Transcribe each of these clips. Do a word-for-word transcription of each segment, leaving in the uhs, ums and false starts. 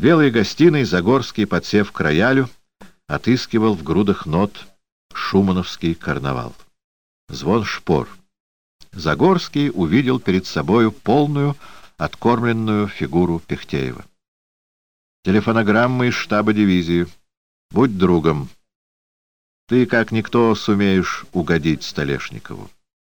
белой гостиной Загорский, подсев к роялю, отыскивал в грудах нот шумановский карнавал. Звон шпор. Загорский увидел перед собою полную, откормленную фигуру Пехтеева. «Телефонограмма из штаба дивизии. Будь другом. Ты, как никто, сумеешь угодить Столешникову».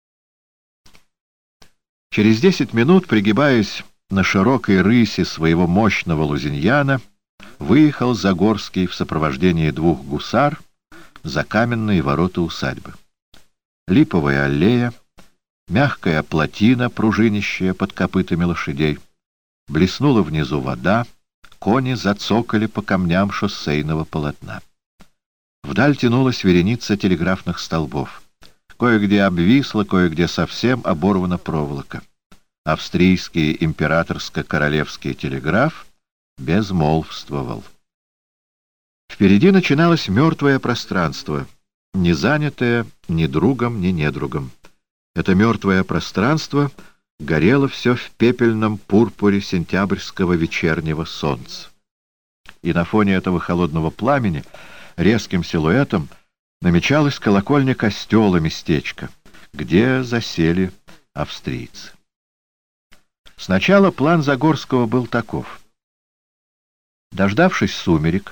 Через десять минут, пригибаясь на широкой рысе своего мощного лузиньяна, выехал Загорский в сопровождении двух гусар за каменные ворота усадьбы. Липовая аллея, мягкая плотина, пружинищая под копытами лошадей, блеснула внизу вода, кони зацокали по камням шоссейного полотна. Вдаль тянулась вереница телеграфных столбов. Кое-где обвисла, кое-где совсем оборвана проволока. Австрийский императорско-королевский телеграф безмолвствовал. Впереди начиналось мертвое пространство, не занятое ни другом, ни недругом. Это мертвое пространство горело все в пепельном пурпуре сентябрьского вечернего солнца. И на фоне этого холодного пламени резким силуэтом намечалась колокольня костела местечка, где засели австрийцы. Сначала план Загорского был таков. Дождавшись сумерек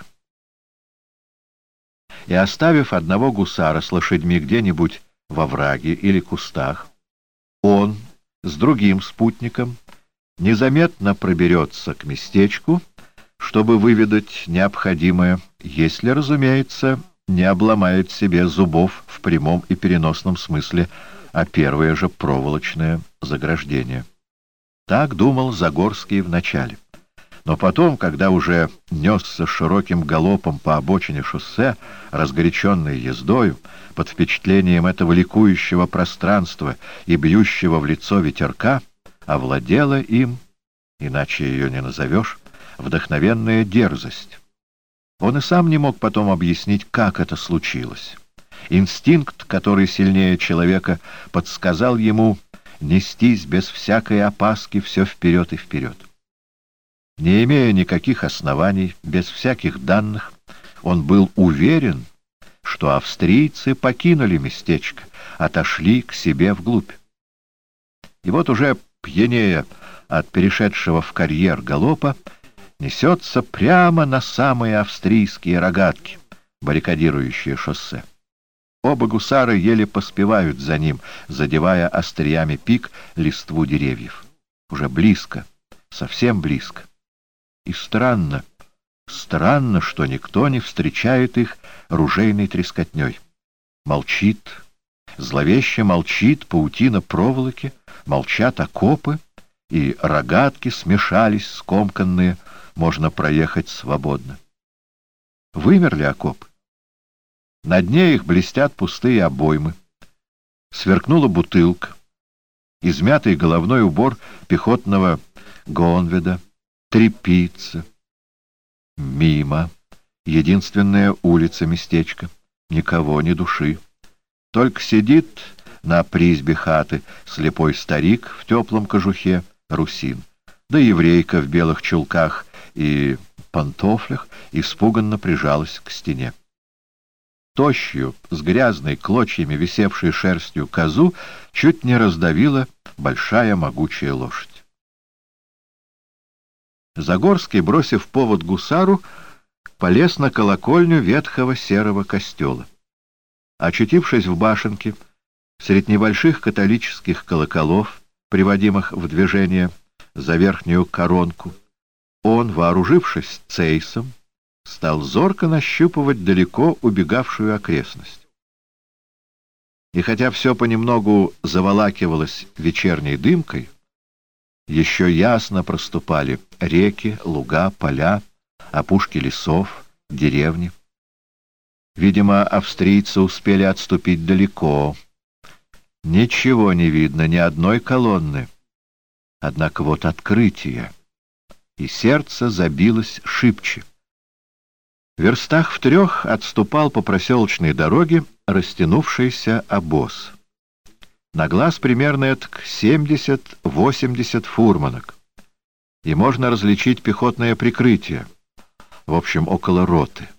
и оставив одного гусара с лошадьми где-нибудь во враге или кустах, он с другим спутником незаметно проберется к местечку, чтобы выведать необходимое, если, разумеется, не обломает себе зубов в прямом и переносном смысле, а первое же проволочное заграждение. Так думал Загорский вначале. Но потом, когда уже несся широким галопом по обочине шоссе, разгоряченной ездою, под впечатлением этого ликующего пространства и бьющего в лицо ветерка, овладела им, иначе ее не назовешь, вдохновенная дерзость. Он и сам не мог потом объяснить, как это случилось. Инстинкт, который сильнее человека, подсказал ему нестись без всякой опаски все вперед и вперед. Не имея никаких оснований, без всяких данных, он был уверен, что австрийцы покинули местечко, отошли к себе вглубь. И вот уже пьянея от перешедшего в карьер галопа, несется прямо на самые австрийские рогатки, баррикадирующие шоссе. Оба гусара еле поспевают за ним, задевая остриями пик листву деревьев. Уже близко, совсем близко. И странно, странно, что никто не встречает их ружейной трескотней. Молчит, зловеще молчит паутина проволоки, молчат окопы, и рогатки смешались, скомканные, можно проехать свободно. Вымерли окопы. На дне их блестят пустые обоймы. Сверкнула бутылка, измятый головной убор пехотного Гонведа, тряпица. Мимо. Единственная улица местечка. Никого, ни души. Только сидит на призьбе хаты слепой старик в теплом кожухе, русин, да еврейка в белых чулках и пантофлях испуганно прижалась к стене. Тощую, с грязной клочьями висевшей шерстью козу чуть не раздавила большая могучая лошадь. Загорский, бросив повод гусару, полез на колокольню ветхого серого костела. Очутившись в башенке, среди небольших католических колоколов, приводимых в движение за верхнюю коронку, он, вооружившись цейсом, стал зорко нащупывать далеко убегавшую окрестность. И хотя все понемногу заволакивалось вечерней дымкой, еще ясно проступали реки, луга, поля, опушки лесов, деревни. Видимо, австрийцы успели отступить далеко. Ничего не видно, ни одной колонны. Однако вот открытие, и сердце забилось шибче. В верстах в трех отступал по проселочной дороге растянувшийся обоз. На глаз примерно этак семьдесят-восемьдесят фурманок, и можно различить пехотное прикрытие, в общем, около роты.